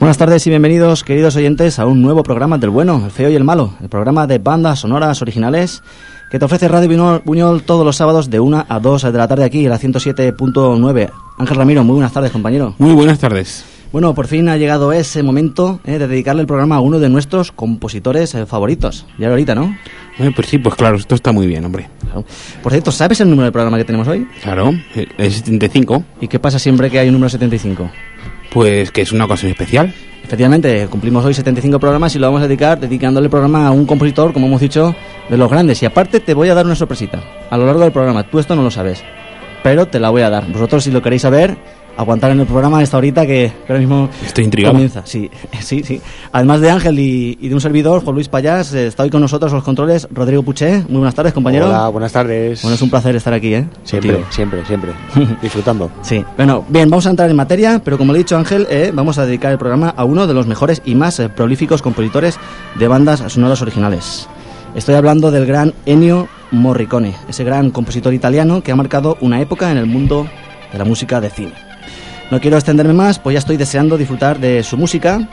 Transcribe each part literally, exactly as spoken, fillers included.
Buenas tardes y bienvenidos, queridos oyentes, a un nuevo programa del bueno, el feo y el malo, el programa de bandas sonoras originales que te ofrece Radio Buñol, Buñol todos los sábados de una a dos de la tarde aquí, en la ciento siete punto nueve. Ángel Ramiro, muy buenas tardes, compañero. Muy buenas tardes. Bueno, por fin ha llegado ese momento eh, de dedicarle el programa a uno de nuestros compositores eh, favoritos. Ya ahorita, ¿no? Eh, pues sí, pues claro, esto está muy bien, hombre. Claro. Por cierto, ¿sabes el número del programa que tenemos hoy? Claro, el setenta y cinco. ¿Y qué pasa siempre que hay un número setenta y cinco? Pues que es una ocasión especial. Efectivamente, cumplimos hoy setenta y cinco programas y lo vamos a dedicar dedicándole el programa a un compositor, como hemos dicho, de los grandes. Y aparte te voy a dar una sorpresita a lo largo del programa. Tú esto no lo sabes, pero te la voy a dar. Vosotros, si lo queréis saber, aguantar en el programa esta horita que, que ahora mismo estoy intrigado. Comienza. Sí, sí, sí. Además de Ángel y, y de un servidor, Juan Luis Payás, eh, está hoy con nosotros los controles Rodrigo Puché. Muy buenas tardes, compañero. Hola, buenas tardes. Bueno, es un placer estar aquí, ¿eh? Siempre, Contigo. siempre, siempre. Disfrutando. Sí. Bueno, bien, vamos a entrar en materia, pero como le he dicho, Ángel, eh, vamos a dedicar el programa a uno de los mejores y más eh, prolíficos compositores de bandas sonoras originales. Estoy hablando del gran Ennio Morricone, ese gran compositor italiano que ha marcado una época en el mundo de la música de cine. No quiero extenderme más, pues ya estoy deseando disfrutar de su música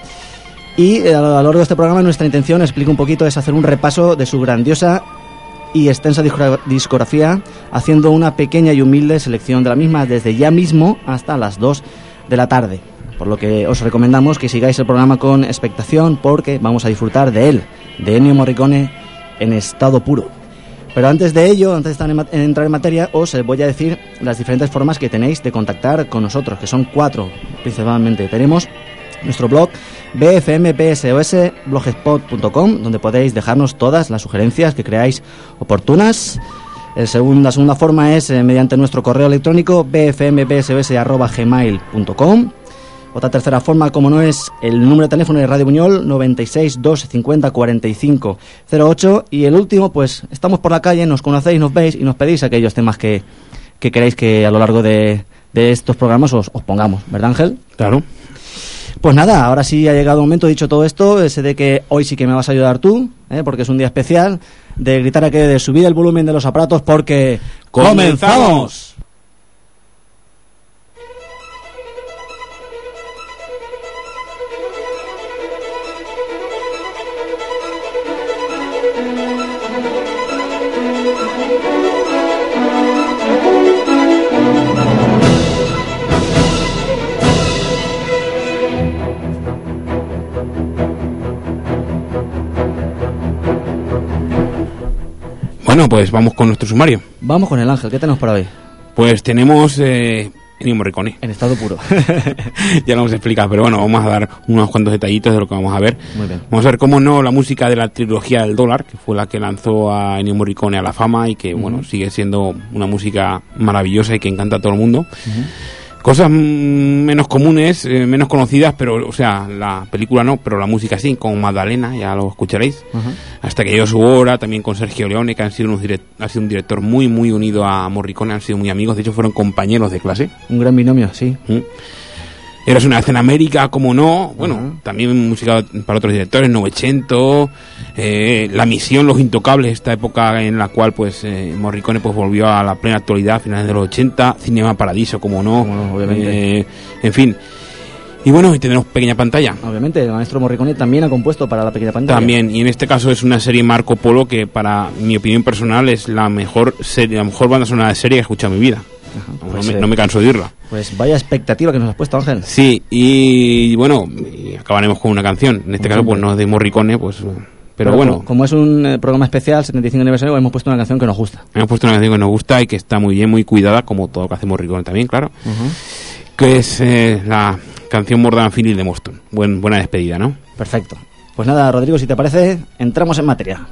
y eh, a lo largo de este programa nuestra intención, explico un poquito, es hacer un repaso de su grandiosa y extensa discografía, haciendo una pequeña y humilde selección de la misma desde ya mismo hasta las dos de la tarde. Por lo que os recomendamos que sigáis el programa con expectación porque vamos a disfrutar de él, de Ennio Morricone en estado puro. Pero antes de ello, antes de entrar en materia, os voy a decir las diferentes formas que tenéis de contactar con nosotros, que son cuatro principalmente. Tenemos nuestro blog b f m p s o s blogspot punto com, donde podéis dejarnos todas las sugerencias que creáis oportunas. El segundo, la segunda forma es eh, mediante nuestro correo electrónico b f m p s o s arroba gmail punto com. Otra tercera forma, como no, es el número de teléfono de Radio Buñol, noventa y seis, dos cincuenta, cuarenta y cinco cero ocho. Y el último, pues estamos por la calle, nos conocéis, nos veis y nos pedís aquellos temas que, que queréis que a lo largo de, de estos programas os, os pongamos, ¿verdad, Ángel? Claro. Pues nada, ahora sí ha llegado el momento, dicho todo esto, ese de que hoy sí que me vas a ayudar tú, ¿eh? Porque es un día especial, de gritar aquello de subir el volumen de los aparatos porque ¡comenzamos! Bueno, pues vamos con nuestro sumario. Vamos con el Ángel, ¿qué tenemos para hoy? Pues tenemos eh, Ennio Morricone. En estado puro. Ya lo hemos explicado, pero bueno, vamos a dar unos cuantos detallitos de lo que vamos a ver. Muy bien. Vamos a ver cómo no la música de la trilogía del dólar, que fue la que lanzó a Ennio Morricone a la fama y que, uh-huh. bueno, sigue siendo una música maravillosa y que encanta a todo el mundo. Uh-huh. Cosas menos comunes, eh, menos conocidas, pero, o sea, la película no, pero la música sí, con Maddalena, ya lo escucharéis. Uh-huh. Hasta que llegó su hora, también con Sergio Leone, que han sido unos direct- ha sido un director muy, muy unido a Morricone, han sido muy amigos, de hecho fueron compañeros de clase. Un gran binomio, sí. ¿Mm? Eras una vez en América, como no, bueno, uh-huh. también música para otros directores, Novecento, eh, La Misión, Los Intocables, esta época en la cual pues eh, Morricone pues volvió a la plena actualidad, a finales de los ochenta, Cinema Paradiso, como no, como no obviamente. Eh, en fin. Y bueno, y tenemos Pequeña Pantalla. Obviamente, el maestro Morricone también ha compuesto para la Pequeña Pantalla. También, y en este caso es una serie Marco Polo que para mi opinión personal es la mejor serie, la mejor banda sonora de serie que he escuchado en mi vida. Ajá, pues no, me, eh, no me canso de oírla. Pues vaya expectativa que nos has puesto, Ángel. Sí, y bueno, y acabaremos con una canción. En este caso, pues no es de Morricone, pues... Pero, pero bueno... Como, como es un eh, programa especial, setenta y cinco aniversario, hemos puesto una canción que nos gusta. Hemos puesto una canción que nos gusta y que está muy bien, muy cuidada, como todo lo que hace Morricone también, claro. Uh-huh. Que es eh, la canción More Than a Feeling de Boston. Buen, buena despedida, ¿no? Perfecto. Pues nada, Rodrigo, si te parece, entramos en materia.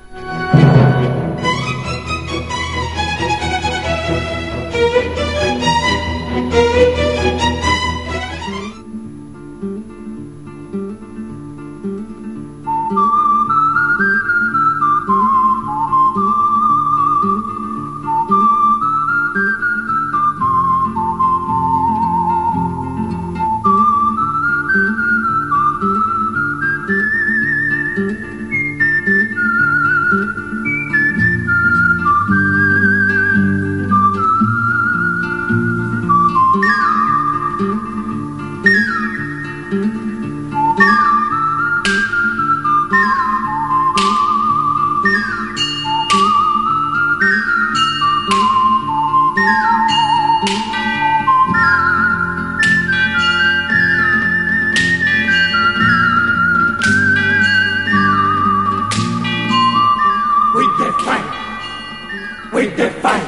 with the fight.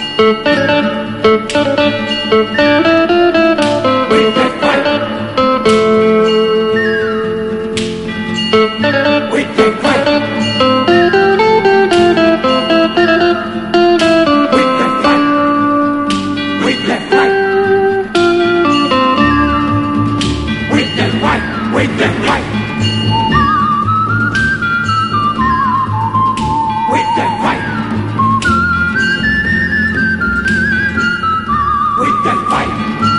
With the fight. With the fight. With the fight. With the fight. With the fight. With the fight. With the fight. With the fight.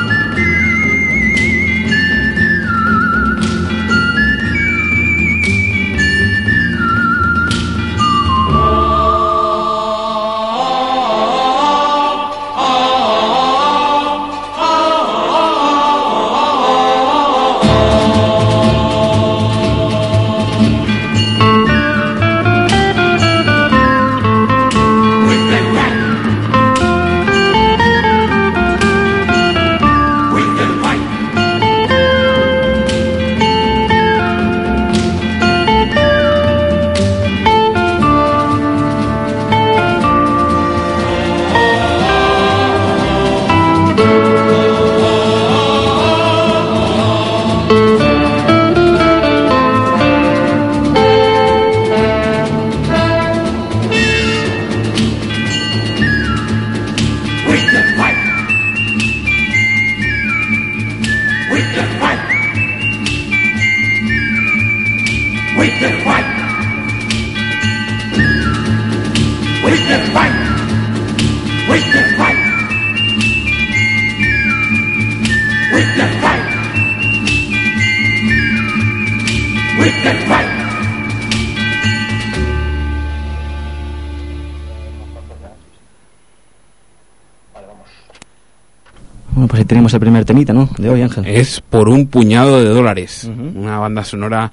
Bueno, pues ahí tenemos el primer temita, ¿no? De hoy, Ángel. Es Por un puñado de dólares. Uh-huh. Una banda sonora,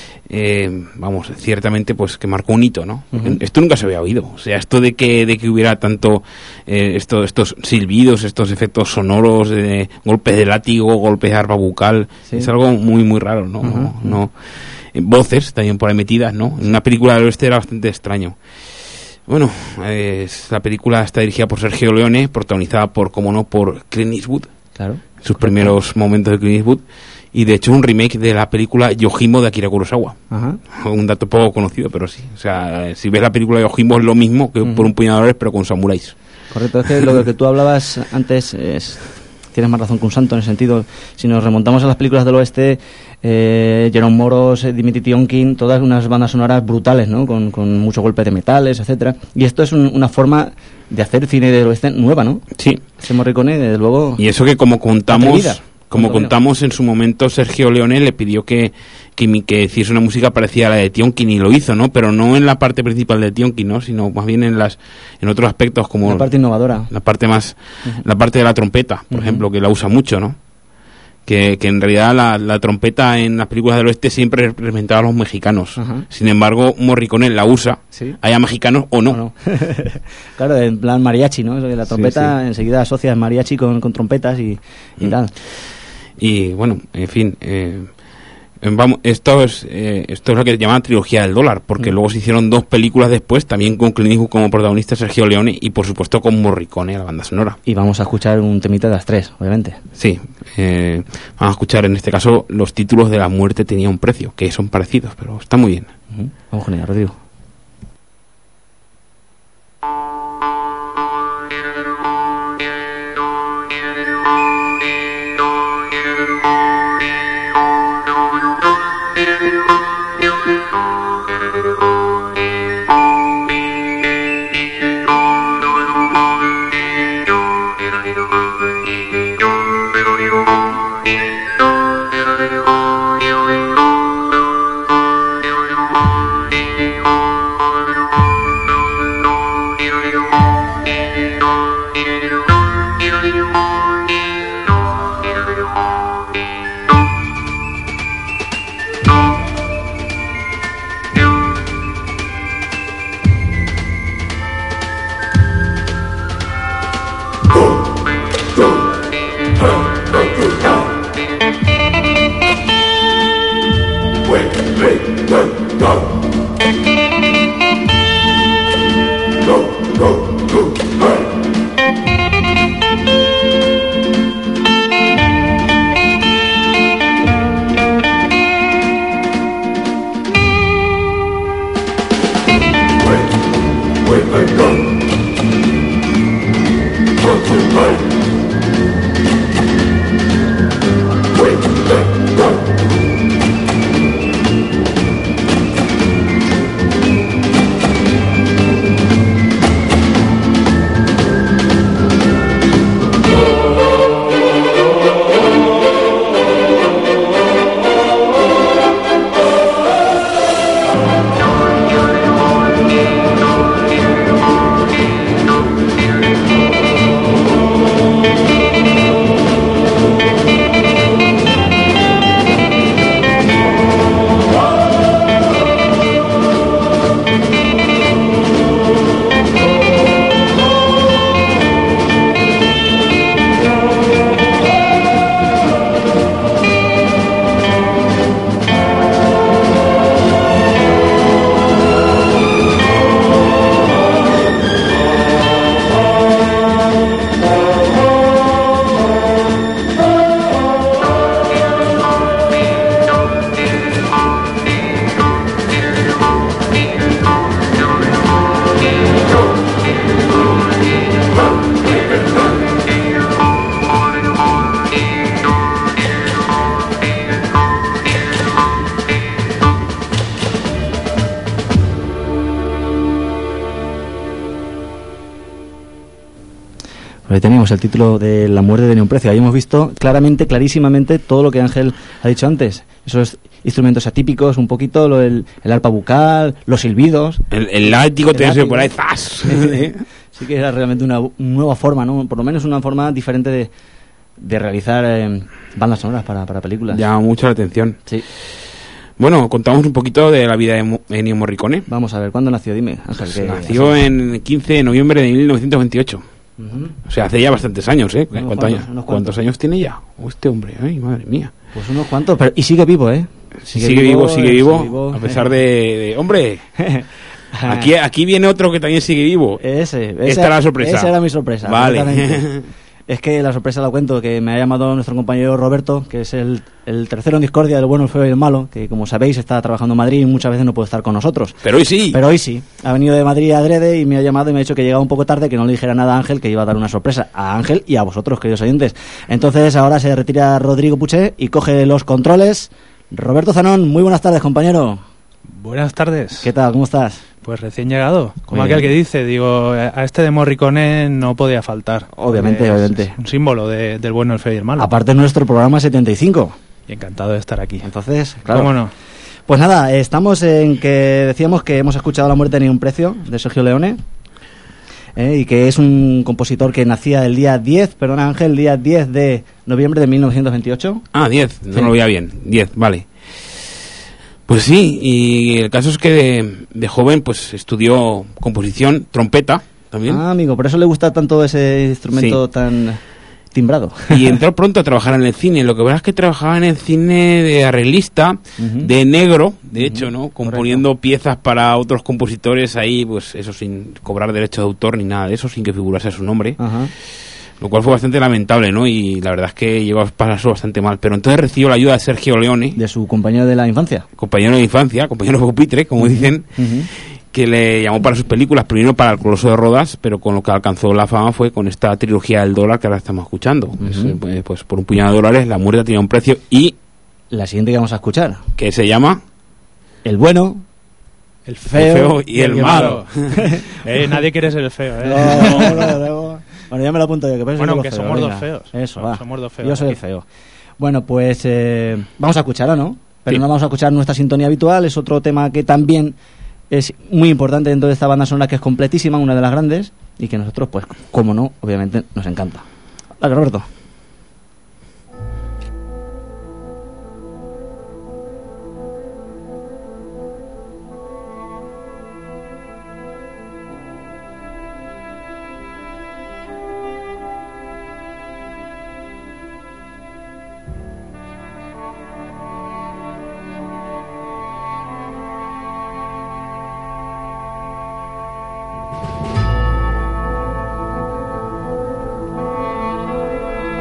eh, vamos, ciertamente, pues que marcó un hito, ¿no? Uh-huh. Esto nunca se había oído. O sea, esto de que de que hubiera tanto, eh, esto, estos silbidos, estos efectos sonoros, de golpes de látigo, golpes de arpa bucal, ¿sí? Es algo muy, muy raro, ¿no? Uh-huh. no, no eh, voces también por ahí metidas, ¿no? En una película del oeste era bastante extraño. Bueno, eh, la película está dirigida por Sergio Leone, protagonizada por, como no, por Clint Eastwood. Claro. Sus primeros momentos de Clint Eastwood. Y de hecho un remake de la película Yojimbo de Akira Kurosawa. Ajá. Un dato poco conocido, pero sí. O sea, si ves la película de Yojimbo es lo mismo que uh-huh. Por un puñado de dólares, pero con samuráis. Correcto, es que lo que tú hablabas antes es... Tienes más razón que un santo en ese sentido. Si nos remontamos a las películas del oeste, eh, Jerome Moros, eh, Dimitri Tionkin, todas unas bandas sonoras brutales, ¿no? Con, con mucho golpe de metales, etcétera. Y esto es un, una forma de hacer cine del oeste nueva, ¿no? Sí. Ese Morricone, desde luego... Y eso que como contamos... Como contamos en su momento, Sergio Leone le pidió que, que, que hiciese una música parecida a la de Tionkin y lo hizo, ¿no? Pero no en la parte principal de Tionkin, ¿no? Sino más bien en las en otros aspectos como... La parte innovadora. La parte más... Uh-huh. La parte de la trompeta, por uh-huh. ejemplo, que la usa mucho, ¿no? Que, que en realidad la, la trompeta en las películas del oeste siempre representaba a los mexicanos. Uh-huh. Sin embargo, Morricone la usa, ¿sí? Haya mexicanos o no. O no. Claro, en plan mariachi, ¿no? La trompeta sí, sí. Enseguida asocia mariachi con, con trompetas y, y mm. tal. Y bueno, en fin, eh, vamos, esto es eh, esto es lo que llaman trilogía del dólar, porque mm. luego se hicieron dos películas después, también con Clint Eastwood como protagonista, Sergio Leone, y por supuesto con Morricone, la banda sonora. Y vamos a escuchar un temita de las tres, obviamente. Sí, eh, vamos a escuchar en este caso los títulos de La muerte tenía un precio, que son parecidos, pero está muy bien. Uh-huh. Vamos con ella, Rodrigo. Go, go, go. with the gun. Go to fight with the gun. Ahí teníamos el título de La muerte tenía un precio. Ahí hemos visto claramente, clarísimamente todo lo que Ángel ha dicho antes. Esos instrumentos atípicos, un poquito, lo del, el arpa bucal, los silbidos. El, el látigo te hace por ahí, ¡zas! Sí que era realmente una, una nueva forma, ¿no? Por lo menos una forma diferente de, de realizar eh, bandas sonoras para, para películas. Llama mucho la atención. Sí. Bueno, contamos un poquito de la vida de Ennio Morricone. Vamos a ver, ¿cuándo nació? Dime, Ángel. Pues que, nació en el quince de noviembre de mil novecientos veintiocho. Uh-huh. O sea, hace ya bastantes años, ¿eh? Unos ¿Cuántos, cuantos, años, unos ¿Cuántos años tiene ya? Oh, este hombre, ay, madre mía. Pues unos cuantos, pero y sigue vivo, ¿eh? Sigue, sigue vivo, sigue vivo, sigue vivo, a pesar de... de hombre, aquí, aquí viene otro que también sigue vivo. Ese, esa, Esta era la sorpresa. Esa era mi sorpresa. Vale. Es que la sorpresa la cuento, que me ha llamado nuestro compañero Roberto, que es el, el tercero en discordia del bueno, el feo y el malo, que como sabéis está trabajando en Madrid y muchas veces no puede estar con nosotros. Pero hoy sí. Pero hoy sí. Ha venido de Madrid adrede y me ha llamado y me ha dicho que llegaba un poco tarde, que no le dijera nada a Ángel, que iba a dar una sorpresa a Ángel y a vosotros, queridos oyentes. Entonces ahora se retira Rodrigo Puché y coge los controles. Roberto Zanón, muy buenas tardes, compañero. Buenas tardes. ¿Qué tal? ¿Cómo estás? Pues recién llegado, como Muy aquel bien. que dice, digo, a este de Morricone no podía faltar. Obviamente, Es obviamente. Un símbolo de, del bueno, el feo y el malo. Aparte nuestro programa setenta y cinco. Y encantado de estar aquí. Entonces, claro. ¿Cómo no? Pues nada, estamos en que decíamos que hemos escuchado La muerte ni un precio, de Sergio Leone, eh, y que es un compositor que nacía el día diez, perdona Ángel, el día diez de noviembre de mil novecientos veintiocho. Ah, diez, no Sí. lo veía bien, diez, vale. Pues sí, y el caso es que de, de joven pues estudió composición, trompeta también. Ah, amigo, por eso le gusta tanto ese instrumento Sí. tan timbrado. Y entró pronto a trabajar en el cine. Lo que verdad es que trabajaba en el cine de arreglista, Ujú. de negro, de hecho, Ujú, ¿no? Componiendo piezas para otros compositores ahí, pues eso sin cobrar derecho de autor ni nada de eso, sin que figurase su nombre. Ajá. Lo cual fue bastante lamentable, ¿no? Y la verdad es que llegó a pasarse bastante mal. Pero entonces recibió la ayuda de Sergio Leone, De su compañero de la infancia. compañero de infancia, compañero pupitre, como dicen, Ujú. que le llamó para sus películas, primero para El Coloso de Rodas, pero con lo que alcanzó la fama fue con esta trilogía del dólar que ahora estamos escuchando. Es, eh, pues por un puñado de dólares la muerte tenía un precio y La siguiente que vamos a escuchar. que se llama El bueno, El feo, feo y el malo. Eh, nadie quiere ser el feo, ¿eh? No, no, no. Bueno, ya me lo apunto yo. Que parece Bueno, que aunque feo, somos venga. dos feos. Eso, No, va. somos dos feos Yo soy el aquí. feo. Bueno, pues eh, vamos a escucharla, ¿no? Pero Sí. no vamos a escuchar nuestra sintonía habitual. Es otro tema que también es muy importante dentro de esta banda sonora, que es completísima, una de las grandes, y que nosotros, pues, como no, obviamente nos encanta. Dale, Roberto. With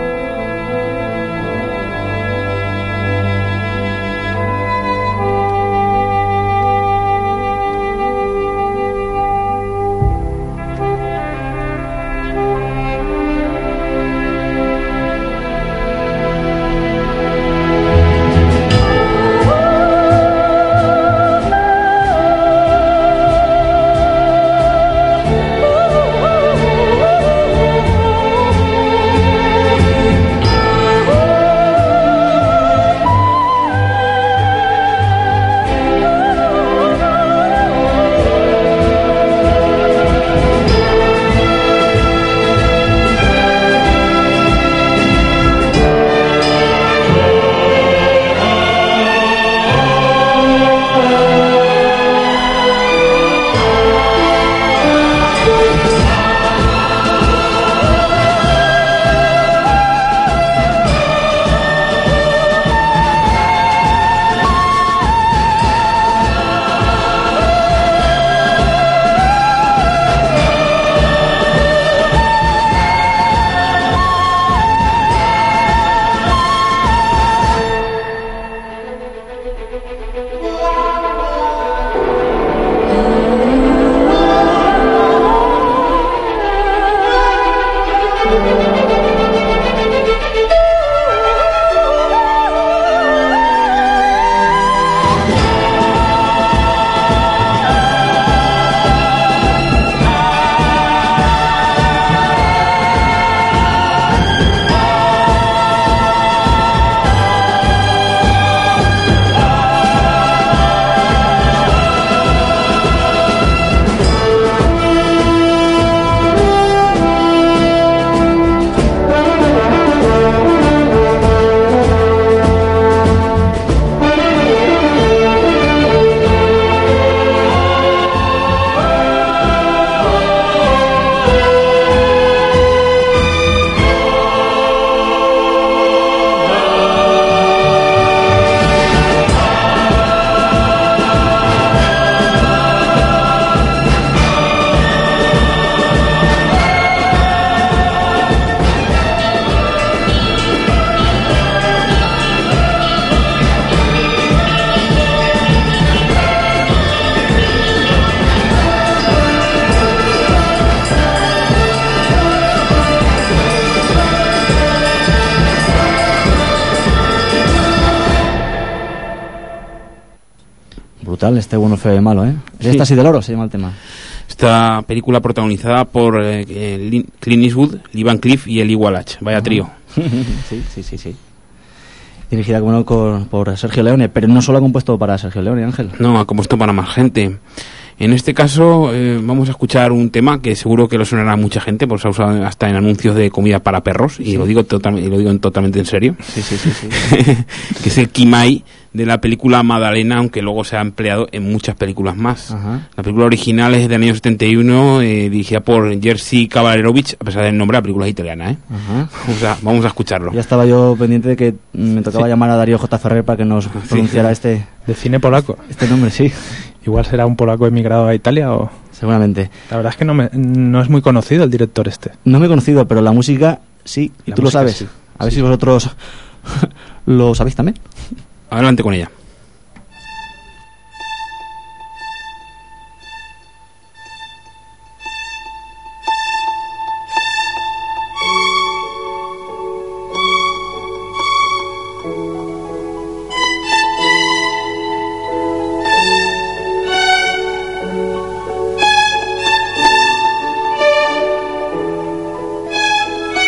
brutal este bueno, feo y malo, ¿eh? Sí. Esta sí del oro se llama el tema. Esta película protagonizada por eh, eh, Clint Eastwood, Lee Van Cleef y Eli Wallach. Vaya trío. sí, sí, sí, sí. Dirigida como no, por, por Sergio Leone, pero no solo ha compuesto para Sergio Leone, Ángel. No, ha compuesto para más gente. En este caso eh, vamos a escuchar un tema que seguro que lo sonará a mucha gente, porque se ha usado hasta en anuncios de comida para perros, y sí. lo digo total, y lo digo en, totalmente en serio. Sí, sí, sí, sí. Que es el Kimai de la película Magdalena, aunque luego se ha empleado en muchas películas más. Ajá. La película original es del año setenta y uno, eh, dirigida por Jerzy Kawalerowicz, a pesar del nombre, la película es italiana, ¿eh? Ajá. O sea, vamos a escucharlo. Ya estaba yo pendiente de que me tocaba sí. llamar a Darío J. Ferrer para que nos pronunciara sí. este... De cine polaco. Este nombre, sí. Igual será un polaco emigrado a Italia o... Seguramente. La verdad es que no, me, no es muy conocido el director este. No me he conocido, pero la música sí, y la tú lo sabes. Sí. A ver sí. si vosotros lo sabéis también. Adelante con ella.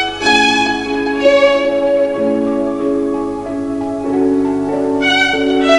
Thank you.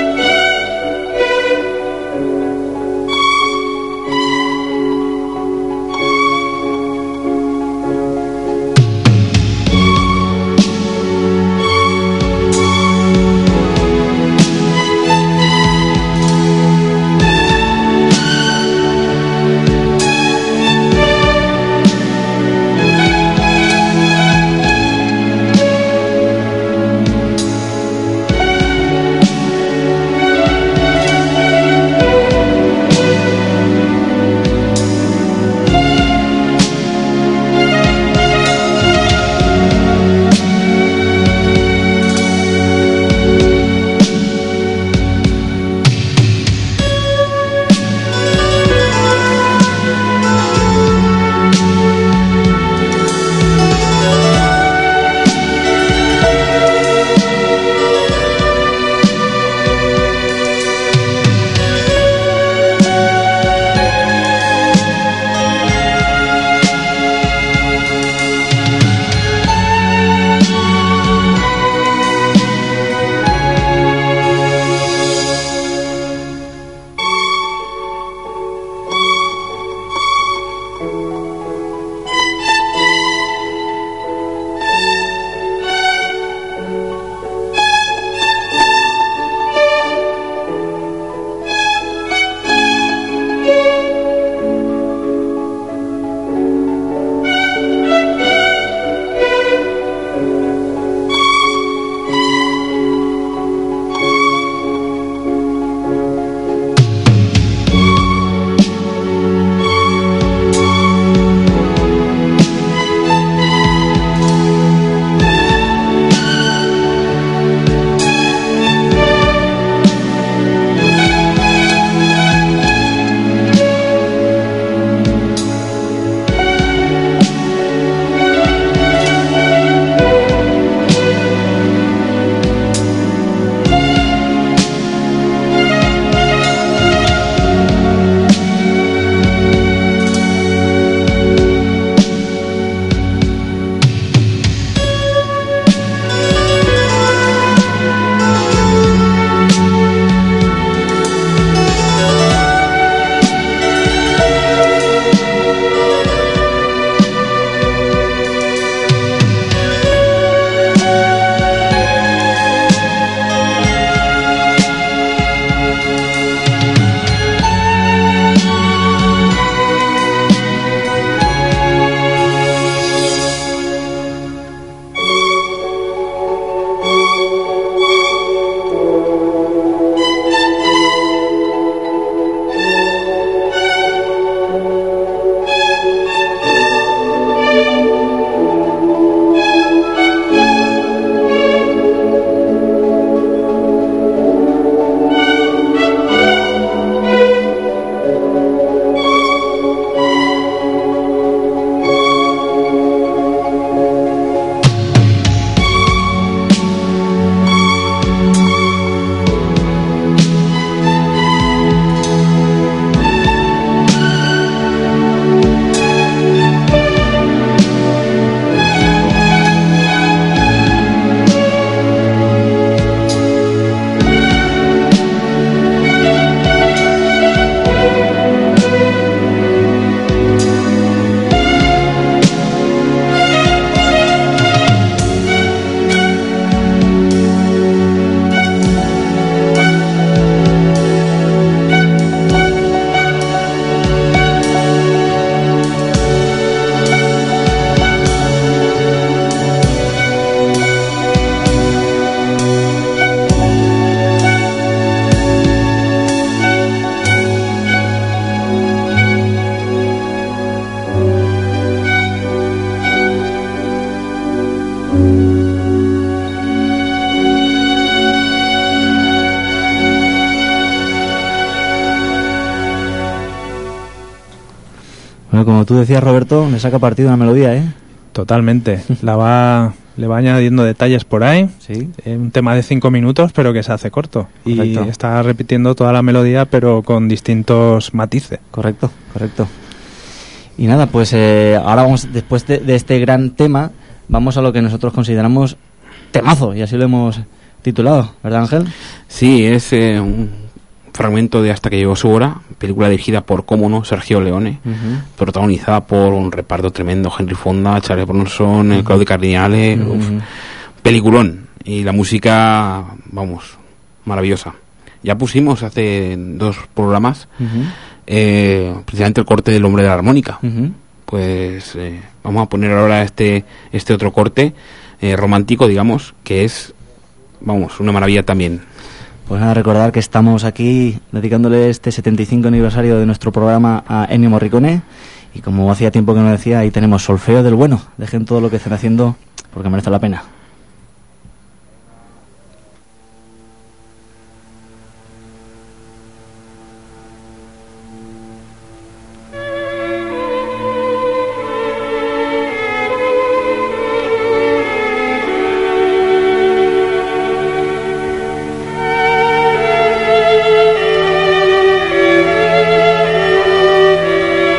Bueno, como tú decías, Roberto, le saca partido a una melodía, ¿eh? Totalmente. La va, le va añadiendo detalles por ahí. Sí. Eh, un tema de cinco minutos, pero que se hace corto. Correcto. Y está repitiendo toda la melodía, pero con distintos matices. Correcto, correcto. Y nada, pues eh, ahora vamos, después de, de este gran tema, vamos a lo que nosotros consideramos temazo, y así lo hemos titulado, ¿verdad, Ángel? Sí, es eh, un fragmento de Hasta que llegó su hora, película dirigida por, cómo no, Sergio Leone, Uh-huh. protagonizada por un reparto tremendo, Henry Fonda, Charles Bronson, uh-huh. Claudio Cardinale, Uh-huh. uf, peliculón, y la música, vamos, maravillosa. Ya pusimos hace dos programas Uh-huh. eh, precisamente el corte del Hombre de la Armónica. Uh-huh. Pues eh, vamos a poner ahora este este otro corte eh, romántico, digamos, que es, vamos, una maravilla también. Pues nada, recordar que estamos aquí dedicándole este setenta y cinco aniversario de nuestro programa a Ennio Morricone, y como hacía tiempo que no decía, ahí tenemos Solfeo del bueno. Dejen todo lo que estén haciendo porque merece la pena.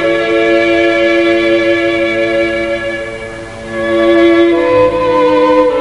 Thank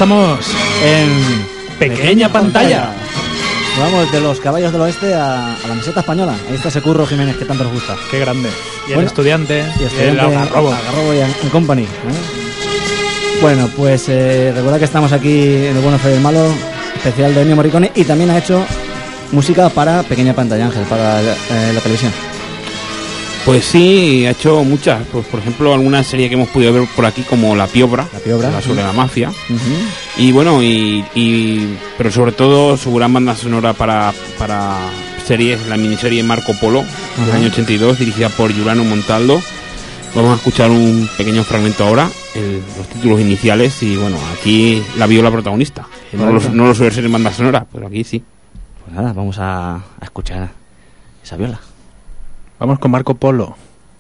estamos en Pequeña Pantalla. Vamos de los caballos del oeste a, a la meseta española. Ahí está ese Curro Jiménez que tanto nos gusta. Qué grande. Y el Bueno, estudiante, y estudiante el Algarrobo. Algarrobo y and Company, ¿eh? Bueno, pues eh, recuerda que estamos aquí en El Bueno, Feo y el Malo, especial de Ennio Morricone, y también ha hecho música para Pequeña Pantalla, Ángel, para eh, la televisión. Pues sí, ha hecho muchas. Pues, por ejemplo, alguna serie que hemos podido ver por aquí, como La Piobra, La Piobra, la sobre sí. la mafia. Uh-huh. Y bueno, y, y pero sobre todo su gran banda sonora para, para series, la miniserie Marco Polo, del Ajá. año ochenta y dos, dirigida por Giuliano Montaldo. Vamos a escuchar un pequeño fragmento ahora, el, los títulos iniciales, y bueno, aquí la viola protagonista. Que no, lo, no lo suele ser en banda sonora, pero aquí sí. Pues nada, vamos a, a escuchar esa viola. Vamos con Marco Polo.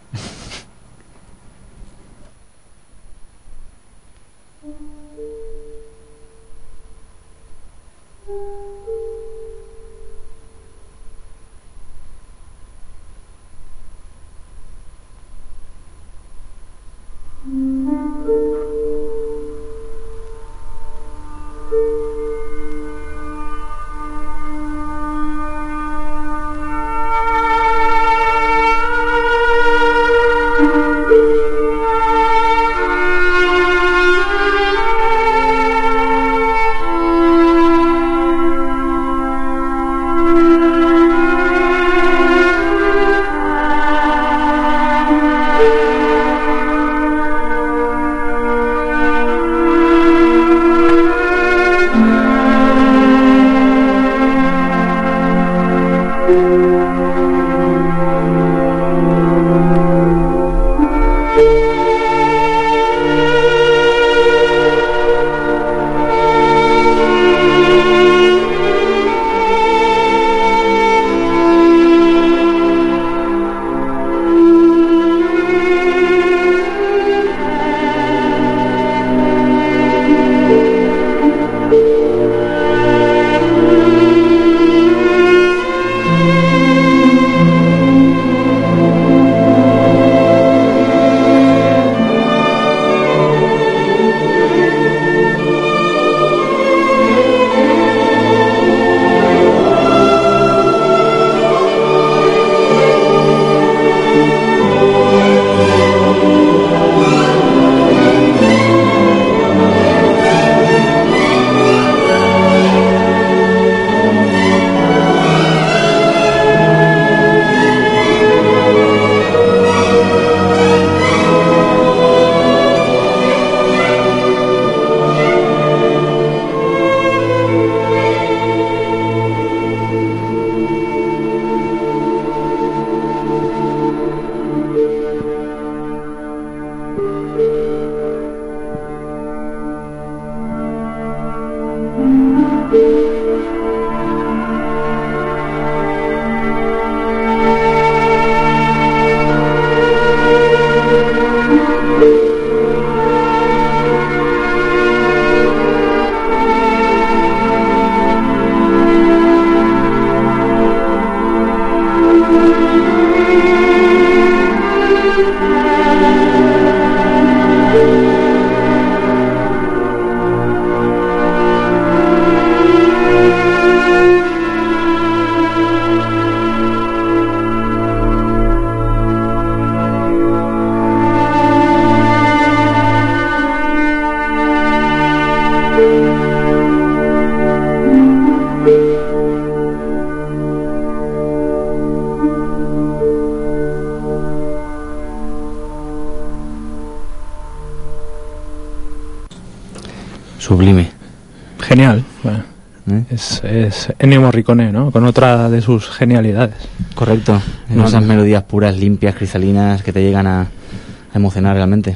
Sublime. Genial. Bueno, ¿Eh? es, es Ennio Morricone, ¿no? Con otra de sus genialidades. Correcto. No, Esas no. melodías puras, limpias, cristalinas, que te llegan a, a emocionar realmente.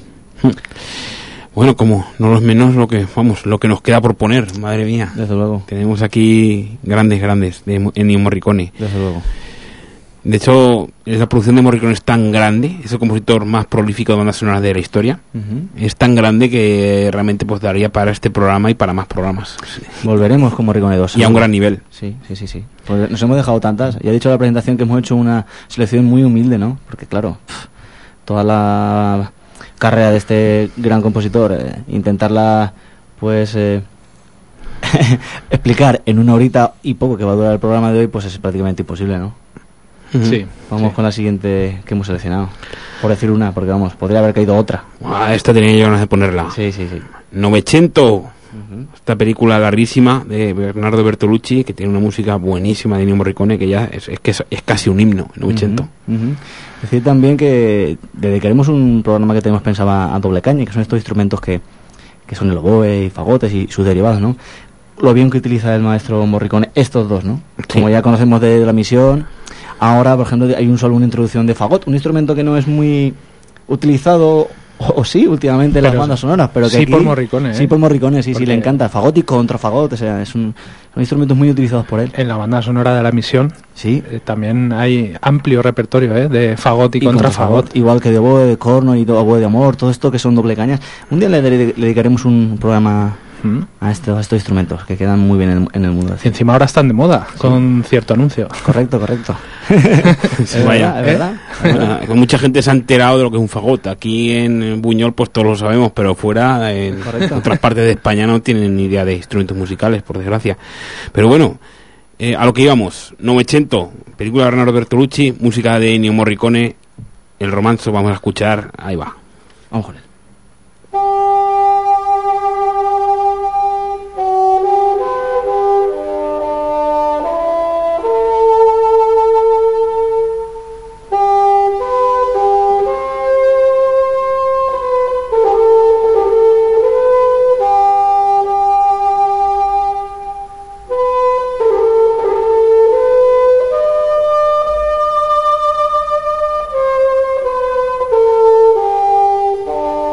Bueno, como no los menos lo que, vamos, lo que nos queda por poner, madre mía. Desde luego. Tenemos aquí grandes, grandes de Ennio Morricone. Desde luego. De hecho, la producción de Morricone es tan grande, es el compositor más prolífico de bandas sonoras de la historia. Uh-huh. Es tan grande que realmente pues daría para este programa y para más programas. Volveremos con Morricone dos. Y a un gran nivel. Sí, sí, sí, sí. Pues nos hemos dejado tantas. Ya he dicho en la presentación que hemos hecho una selección muy humilde, ¿no? Porque claro, pff, toda la carrera de este gran compositor, eh, intentarla pues eh, explicar en una horita y poco que va a durar el programa de hoy, pues es prácticamente imposible, ¿no? Sí. Vamos sí. con la siguiente que hemos seleccionado. Por decir una, porque vamos, podría haber caído otra. Ah, esta tenía yo ganas de ponerla. Sí, sí, sí. Novecento. Uh-huh. Esta película larguísima de Bernardo Bertolucci, que tiene una música buenísima de Ennio Morricone, que ya es, es que es, es casi un himno, Novecento. Uh-huh, uh-huh. Decir también que dedicaremos un programa que tenemos pensado a, a doble caña, que son estos instrumentos que, que son el oboe y fagotes y sus derivados, ¿no? Lo bien que utiliza el maestro Morricone estos dos, ¿no? Sí. Como ya conocemos de, de la misión, ahora, por ejemplo, hay un solo una introducción de fagot, un instrumento que no es muy utilizado, o, o sí, últimamente en las Pero bandas sonoras, pero que sí aquí, por Morricone, ¿eh? Sí, por Morricone, sí, Porque sí, le encanta. Fagot y contrafagot, o sea, es un, son instrumentos muy utilizados por él. En la banda sonora de La Misión Sí. eh, también hay amplio repertorio ¿eh? de fagot y, Y contrafagot. igual que de oboe, de corno y de oboe de amor, todo esto que son doble cañas. Un día le, le- le dedicaremos un programa ¿Mm? a estos, a estos instrumentos que quedan muy bien en, en el mundo del Y cine. encima ahora están de moda, con cierto anuncio. Correcto, correcto. Sí, Es vaya, verdad, es ¿eh? verdad. Ah, que mucha gente se ha enterado de lo que es un fagot. Aquí en Buñol pues todos lo sabemos, pero fuera, en Correcto. otras partes de España no tienen ni idea de instrumentos musicales, por desgracia. Pero bueno, eh, a lo que íbamos. Novecento, película de Bernardo Bertolucci, música de Ennio Morricone, el romanzo, vamos a escuchar, ahí va. Vamos con él. Thank you.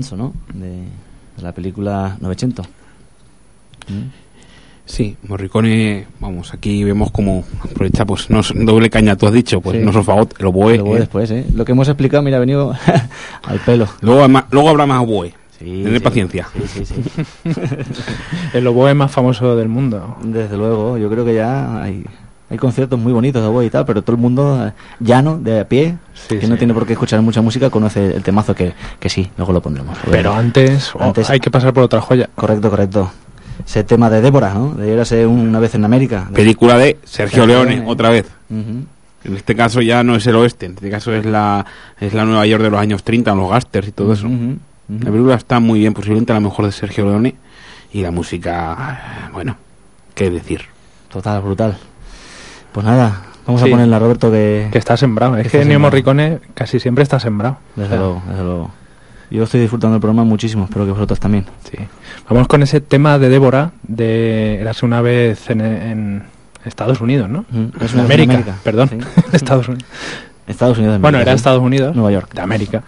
comienzo, ¿no? De, de la película Novecento. ¿Mm? Sí, Morricone, vamos, aquí vemos como aprovecha, pues, no doble caña, tú has dicho, pues, Sí. no Fagot, el oboe. El oboe eh. después, ¿eh? Lo que hemos explicado, mira, ha venido al pelo. Luego, hay más- luego habrá más oboe. Sí, Tener sí, paciencia. Sí, sí, sí. El oboe más famoso del mundo. Desde luego, yo creo que ya hay, hay conciertos muy bonitos de oboe y tal, pero todo el mundo eh, llano, de a pie, Sí, que no sí. tiene por qué escuchar mucha música, conoce el temazo que, que sí, luego lo pondremos. Pero antes, oh, Antes- hay que pasar por otra joya. Correcto, correcto. Ese tema de Débora, ¿no? De Érase una vez en América. Película de Sergio Sergio Leone, Leone. otra vez. Ujú. En este caso ya no es el oeste, en este caso es la es la Nueva York de los años treinta, los gángsters y todo eso. Ujú, ujú. La película está muy bien, posiblemente la mejor de Sergio Leone, y la música, bueno, qué decir. Total, brutal. Pues nada, vamos Sí. a ponerla, Roberto, que... Que está sembrado. Es Que que está Ennio sembrado. Morricone casi siempre está sembrado. Desde O sea, luego, desde luego. Yo estoy disfrutando del programa muchísimo, espero que vosotros también. sí. Vamos con ese tema de Débora, de Érase una vez en, en Estados Unidos, ¿no? Ujú. Es En una- América, América, perdón. sí. Estados Unidos. Estados Unidos de Bueno, América, era sí. Estados Unidos. Nueva York. De América.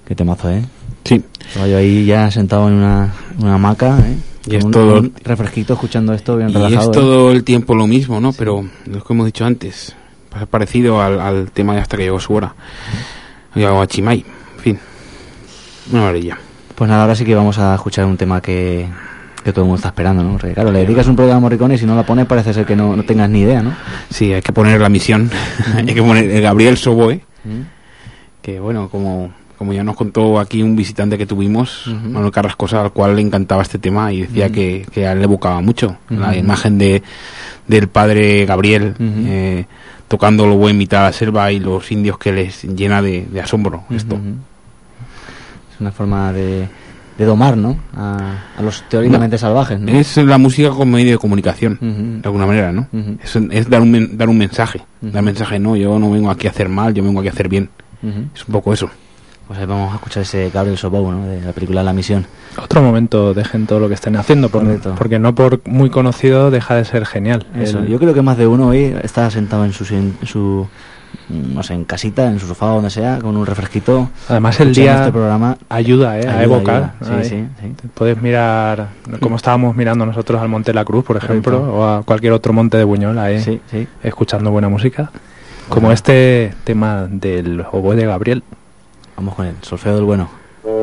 Qué temazo, ¿eh? Sí. Estaba yo ahí ya sentado en una, una hamaca, ¿eh? Y es un, todo- un refresquito escuchando esto bien Y relajado. es todo el tiempo lo mismo, ¿no? Pero lo que hemos dicho antes, pa- parecido al, al tema de Hasta que llegó su hora. Y a Chimay, en fin. Una maravilla. ¿eh? Pues nada, ahora sí que vamos a escuchar un tema que, que todo el mundo está esperando, ¿no? Porque claro, le dedicas un programa a Morricone y si no la pones parece ser que no, no tengas ni idea, ¿no? Sí, hay que poner la misión. Hay que poner el Gabriel Soboe, que bueno, como, como ya nos contó aquí un visitante que tuvimos, Ujú. Manuel Carrascosa, al cual le encantaba este tema y decía Ujú. que, que a él le evocaba mucho. La Ujú. imagen de del padre Gabriel Ujú. eh, tocando lo buen mitad de la selva y los indios que les llena de, de asombro esto. Ujú. Es una forma de, de domar, ¿no? A, a los teóricamente salvajes, ¿no? Es la música como medio de comunicación, Ujú. de alguna manera, ¿no? Ujú. Es, es dar un men- dar un mensaje, Ujú. dar mensaje, no, yo no vengo aquí a hacer mal, yo vengo aquí a hacer bien. Ujú. Es un poco eso. Pues ahí vamos a escuchar ese Gabriel Sobou, ¿no? De la película La Misión. Otro momento, dejen todo lo que estén haciendo, por- Correcto. porque no por muy conocido deja de ser genial. Eso, El- yo creo que más de uno hoy está sentado en su, en su no sé, en casita, en su sofá o donde sea, con un refresquito. Además el escuchando día este programa ayuda, ¿eh? ayuda, a evocar. ayuda. Ahí. Sí, sí, sí. Puedes mirar, como estábamos mirando nosotros al Monte de la Cruz, por ejemplo, Correcto. o a cualquier otro monte de Buñol, ahí, Sí, sí. escuchando buena música. Como Ajá. este tema del oboe de Gabriel. Vamos con el solfeo del bueno.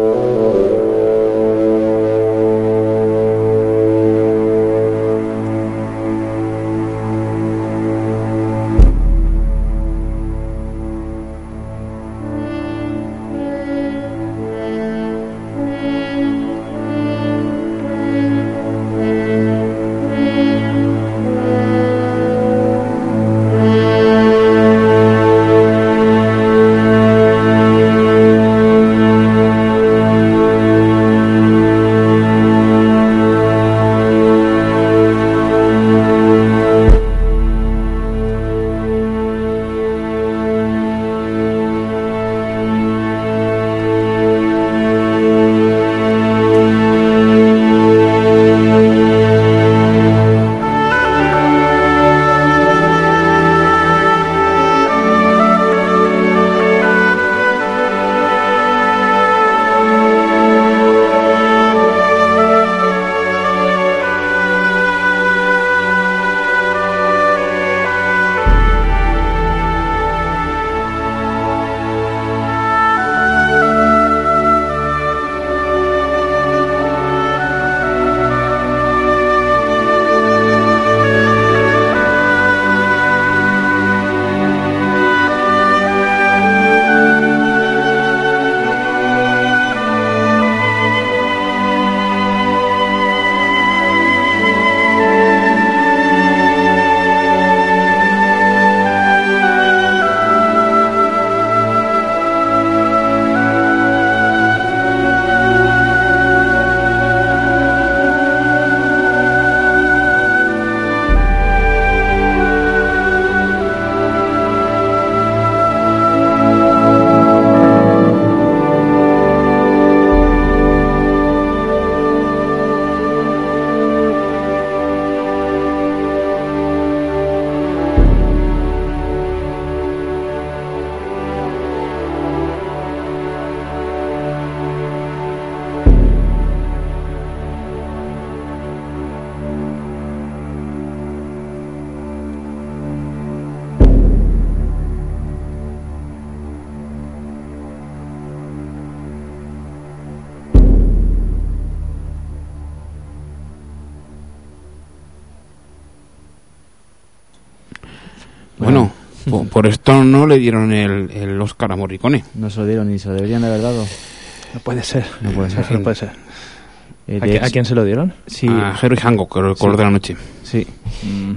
Bueno, por, por esto no le dieron el, el Oscar a Morricone. No se lo dieron ni se lo deberían de haber dado. No puede ser. No puede ser. No puede ser. Eh, ¿A, de qui- hecho- a quién se lo dieron? Sí, A Henry Hancock, el color Sí. de la noche. sí. Mm.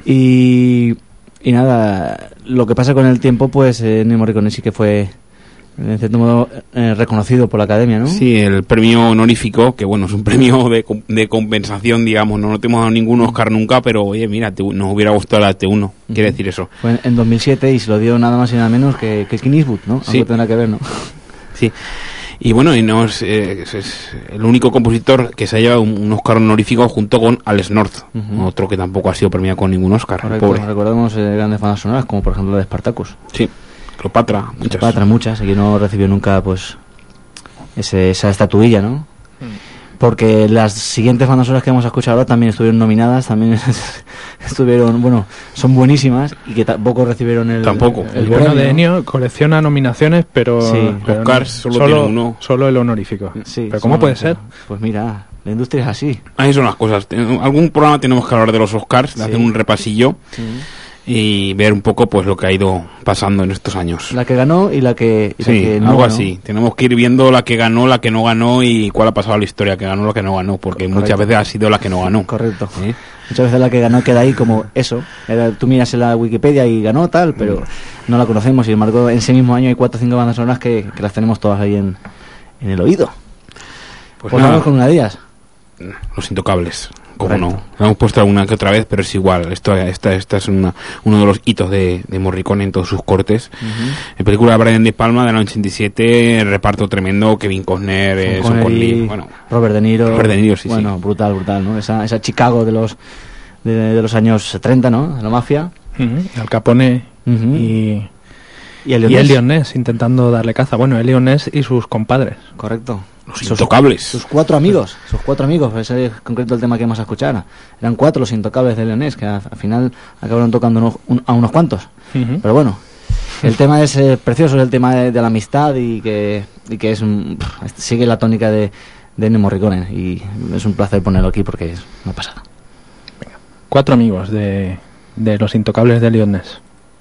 Y, y nada, lo que pasa con el tiempo, pues eh, Ennio Morricone sí que fue, en cierto modo, eh, reconocido por la Academia, ¿no? Sí, el premio honorífico, que bueno, es un premio de, com- de compensación, digamos. No, no te hemos dado ningún Oscar nunca, pero oye, mira, te- nos hubiera gustado la T uno. Quiere decir eso. Fue en, en dos mil siete y se lo dio nada más y nada menos que, que Clint Eastwood, ¿no? Sí. Algo tendrá que ver, ¿no? Sí. Y bueno, y no es, eh, es- es el único compositor que se ha llevado un, un Oscar honorífico junto con Alex North, Ujú. otro que tampoco ha sido premiado con ningún Oscar. Correcto, Pobre. recordamos eh, grandes bandas sonoras, como por ejemplo la de Spartacus. Sí, Cleopatra, muchas. Cleopatra, muchas, y que no recibió nunca, pues, ese, esa estatuilla, ¿no? Porque las siguientes bandas sonoras que vamos a escuchar ahora también estuvieron nominadas, también estuvieron, bueno, son buenísimas y que tampoco recibieron el Tampoco. el, El el bueno premio, de ¿no? Ennio colecciona nominaciones, pero, Sí. pero Oscars solo tiene uno. solo el honorífico. Sí, pero ¿cómo son- puede ser? Pues mira, la industria es así. Ahí son las cosas. Ten- Algún programa tenemos que hablar de los Oscars, de Sí. hacer un repasillo y ver un poco pues lo que ha ido pasando en estos años. La que ganó y la que, y la Sí, que no algo ganó. así. Tenemos que ir viendo la que ganó, la que no ganó y cuál ha pasado a la historia, que ganó, la que no ganó, porque Correcto. muchas veces ha sido la que no ganó. Correcto. ¿Eh? Muchas veces la que ganó queda ahí como eso. Era- tú miras en la Wikipedia y ganó tal, pero no la conocemos. Y sin embargo, en ese mismo año hay cuatro o cinco bandas sonoras que, que las tenemos todas ahí en, en el oído. Pues, Pues nada, vamos con una de ellas. Los Intocables. Como Correcto. no. La hemos puesto alguna que otra vez, pero es igual. Esto, esta, esta es una, uno de los hitos de, de Morricone en todos sus cortes. En película de Brian De Palma del ochenta y siete, reparto tremendo, Kevin Costner, eh, Sean Connery, bueno, Robert De Niro. Robert De Niro, sí, Bueno, sí. brutal, brutal, ¿no? Esa, esa Chicago de los de, de los años treinta, ¿no? De la mafia. Ujú, y Al Capone Ujú. y, Y el y Elliot Ness intentando darle caza. Bueno, Elliot Ness y sus compadres. Correcto. Los Sus- Intocables. Sus cuatro amigos, sus cuatro amigos, ese es concreto el tema que vamos a escuchar. Eran cuatro los intocables de Leonés, que a- al final acabaron tocando unos- un- a unos cuantos. Ujú. Pero bueno, el tema es eh, precioso, es el tema de, de la amistad y que, y que es un- pff, sigue la tónica de, de Ennio Morricone. Y es un placer ponerlo aquí porque es una pasada. Cuatro amigos de, de los intocables de Elliot Ness.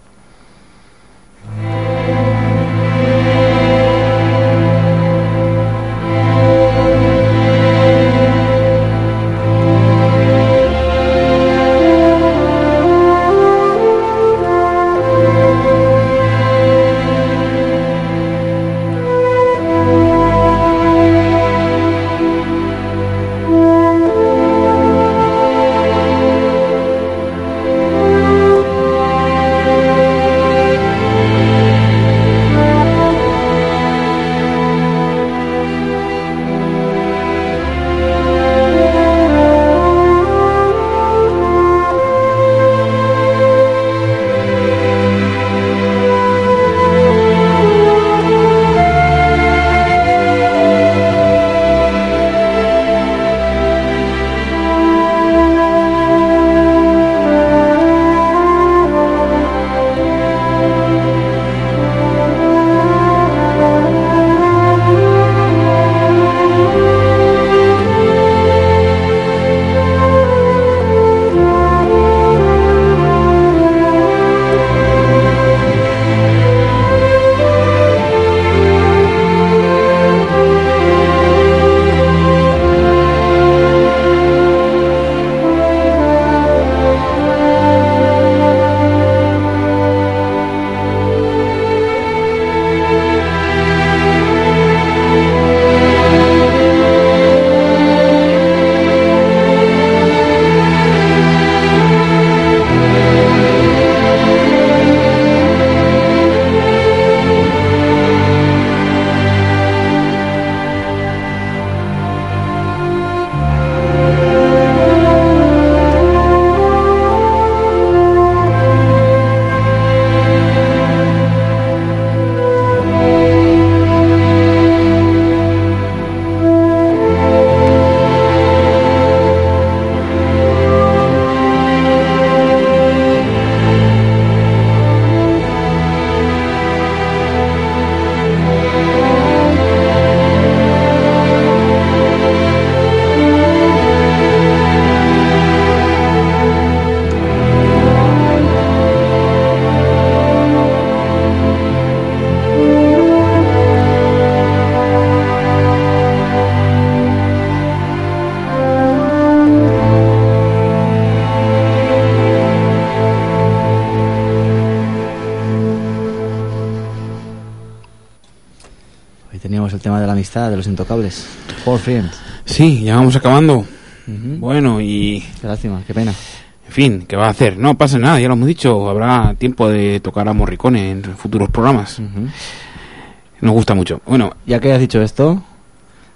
Teníamos el tema de la amistad, de los intocables. Four Friends. Sí, ya vamos acabando. Ujú. Bueno, y Qué lástima, qué pena. en fin, ¿qué va a hacer? No pasa nada, ya lo hemos dicho. Habrá tiempo de tocar a Morricone en futuros programas. Ujú. Nos gusta mucho. Bueno, Ya que has dicho esto,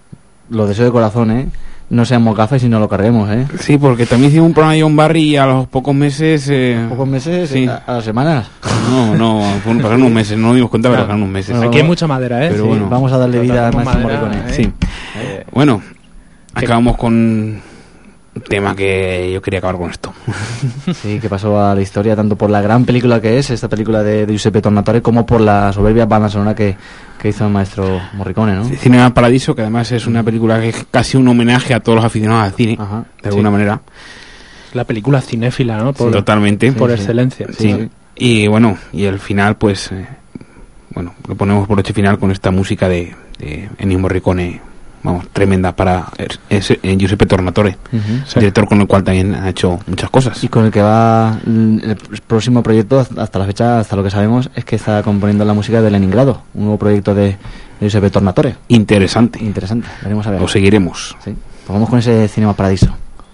lo deseo de corazón, ¿eh? No seamos gafas y no lo carguemos, ¿eh? Sí, porque también hicimos un programa de John Barry y a los pocos meses... Eh... ¿Pocos meses? Sí. ¿A, a las semanas? No, no, fueron, pasaron unos meses, no nos dimos cuenta, pero pasaron unos meses. Bueno, Aquí hay mucha madera, ¿eh? Pero Sí, bueno, vamos a darle vida a Maestro madera, Morricone. ¿eh? Sí. Eh, Bueno, acabamos con un tema que yo quería acabar con esto. Sí, que pasó a la historia tanto por la gran película que es, esta película de, de Giuseppe Tornatore, como por la soberbia banda sonora que, que hizo el Maestro Morricone, ¿no? Cinema Paradiso, que además es una película que es casi un homenaje a todos los aficionados al cine, Ajá. de alguna Sí. manera. la película cinéfila, ¿no? Por, Totalmente. por Sí, sí. excelencia. Sí. Sí. Y bueno, y el final, pues, eh, bueno, lo ponemos por hecho final con esta música de, de Ennio Morricone, vamos, tremenda para es, es, eh, Giuseppe Tornatore, Ujú. Sí. director con el cual también ha hecho muchas cosas. Y con el que va mm, el próximo proyecto, hasta la fecha, hasta lo que sabemos, es que está componiendo la música de Leningrado, un nuevo proyecto de, de Giuseppe Tornatore. Interesante. Interesante, veremos a ver. Lo seguiremos. Sí. Pues vamos con ese Cinema Paradiso.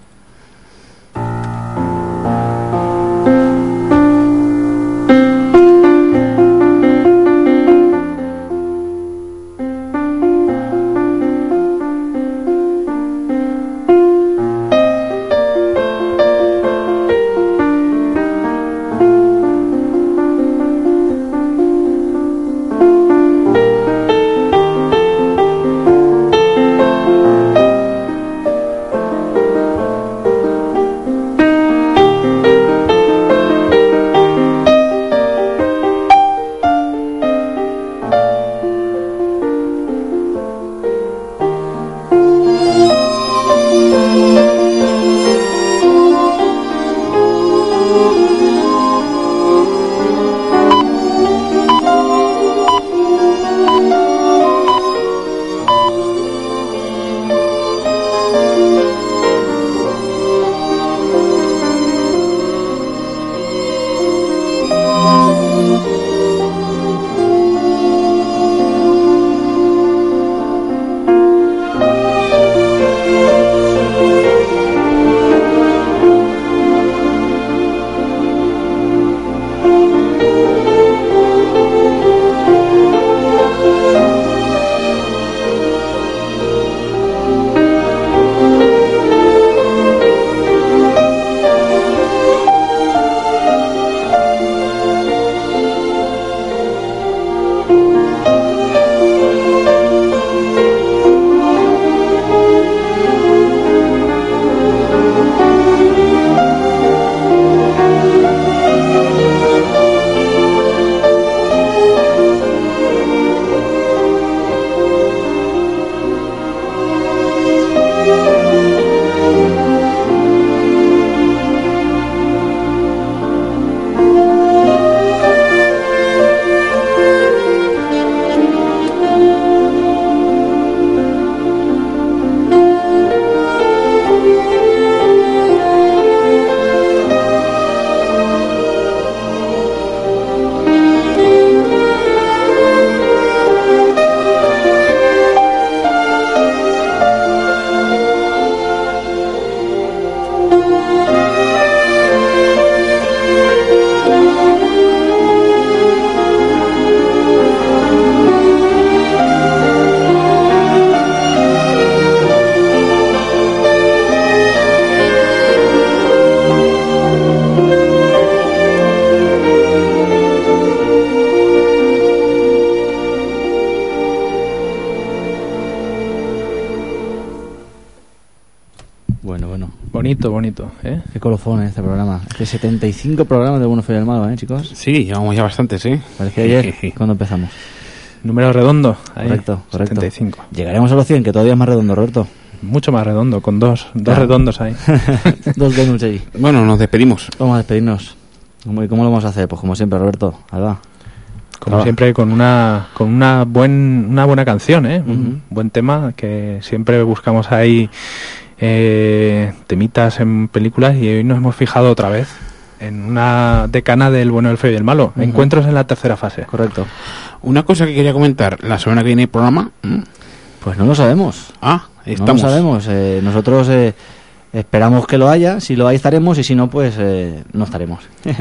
Bueno, bueno. Bonito, bonito, ¿eh? Qué colofón este programa. Este setenta y cinco programas de Bueno, Feo y el Malo, ¿eh, chicos? Sí, llevamos ya bastantes, ¿eh? Parecía ayer cuando empezamos. Número redondo. Ahí, Correcto, correcto. setenta y cinco. Llegaremos a los cien, que todavía es más redondo, Roberto. Mucho más redondo, con dos, dos Claro. redondos ahí. Dos donuts allí. Bueno, nos despedimos. Vamos a despedirnos. ¿Cómo, ¿Cómo lo vamos a hacer? Pues como siempre, Roberto. Alba. Como Claro. siempre, con una con una buen una buena canción, ¿eh? Un Ujú. buen tema que siempre buscamos ahí eh, temitas en películas y hoy nos hemos fijado otra vez en una decana del bueno, el feo y el malo. Ujú. Encuentros en la tercera fase. Correcto. Una cosa que quería comentar, la semana que viene el programa. ¿m? Pues no lo sabemos. Ah, No estamos. lo sabemos. Eh, nosotros eh, esperamos que lo haya. Si lo hay, estaremos. Y si no, pues eh, no estaremos.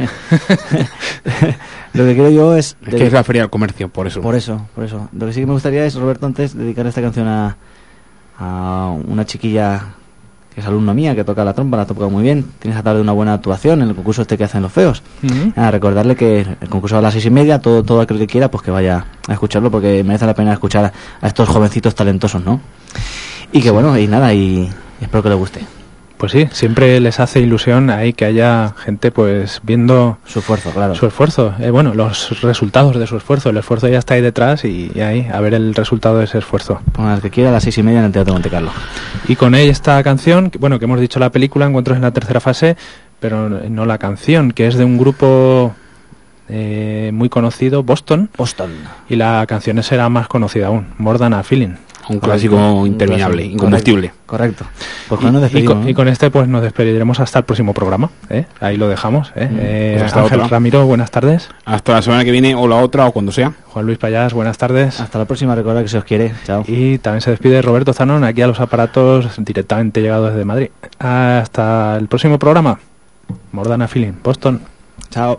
Lo que quiero yo es... Es que es la feria del comercio, por eso. Por eso, por eso. Lo que sí que me gustaría es, Roberto, antes dedicar esta canción a, a una chiquilla que es alumna mía, que toca la trompa, la toca muy bien. Tiene esa tarde una buena actuación en el concurso este que hacen los feos. Uh-huh. A recordarle que el concurso a las seis y media, todo, todo aquel que quiera, pues que vaya a escucharlo, porque merece la pena escuchar a estos jovencitos talentosos, ¿no? Y que bueno, y nada, y espero que les guste. Pues sí, siempre les hace ilusión ahí que haya gente pues viendo su esfuerzo, claro. Su esfuerzo, eh, bueno, los resultados de su esfuerzo. El esfuerzo ya está ahí detrás y, y ahí a ver el resultado de ese esfuerzo. Bueno, el que quiera a las seis y media en el Teatro Monte Carlo. Y con ella esta canción, que, bueno, que hemos dicho la película, Encuentros en la tercera fase, pero no la canción, que es de un grupo eh, muy conocido, Boston. Boston. Y la canción será más conocida aún, More Than a Feeling. Un clásico un interminable, clásico, incombustible. Correcto. Pues y, nos despedimos, y, con, ¿no? y con este pues nos despediremos hasta el próximo programa. ¿eh? Ahí lo dejamos. ¿eh? Mm, eh, pues hasta Ángel otra. Ramiro, buenas tardes. Hasta la semana que viene o la otra o cuando sea. Juan Luis Payás, buenas tardes. Hasta la próxima, recuerda que se os quiere. Chao. Y también se despide Roberto Zanón, aquí a los aparatos, directamente llegado desde Madrid. Hasta el próximo programa. More Than a Feeling, Boston. Chao.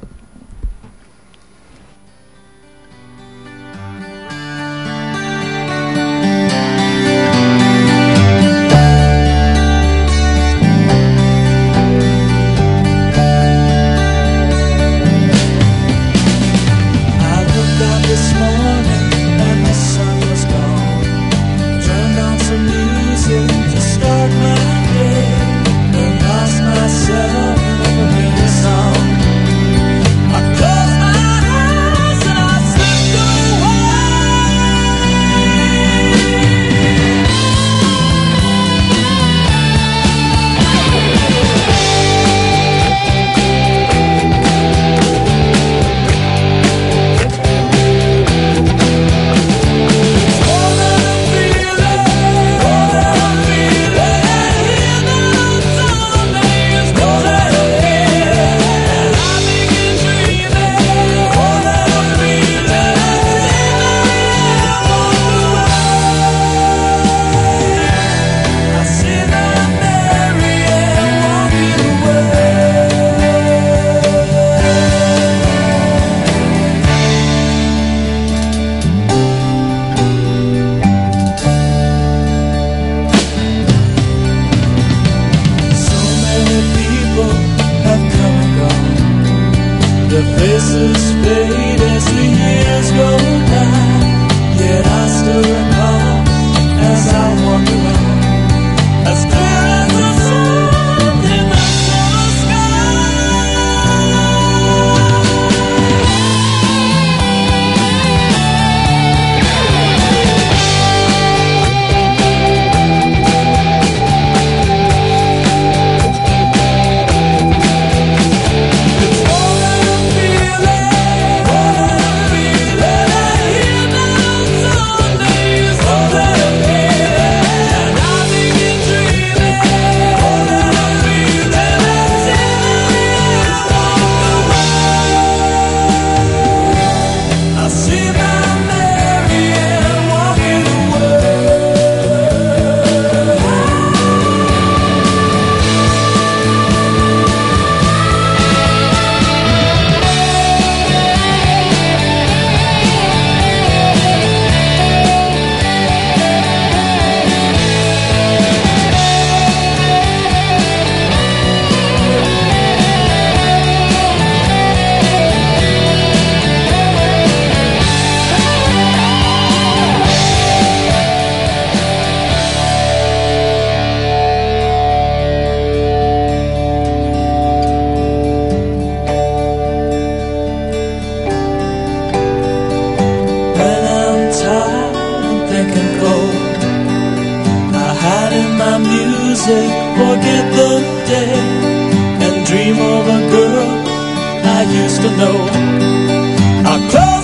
Forget the day and dream of a girl I used to know. I'll close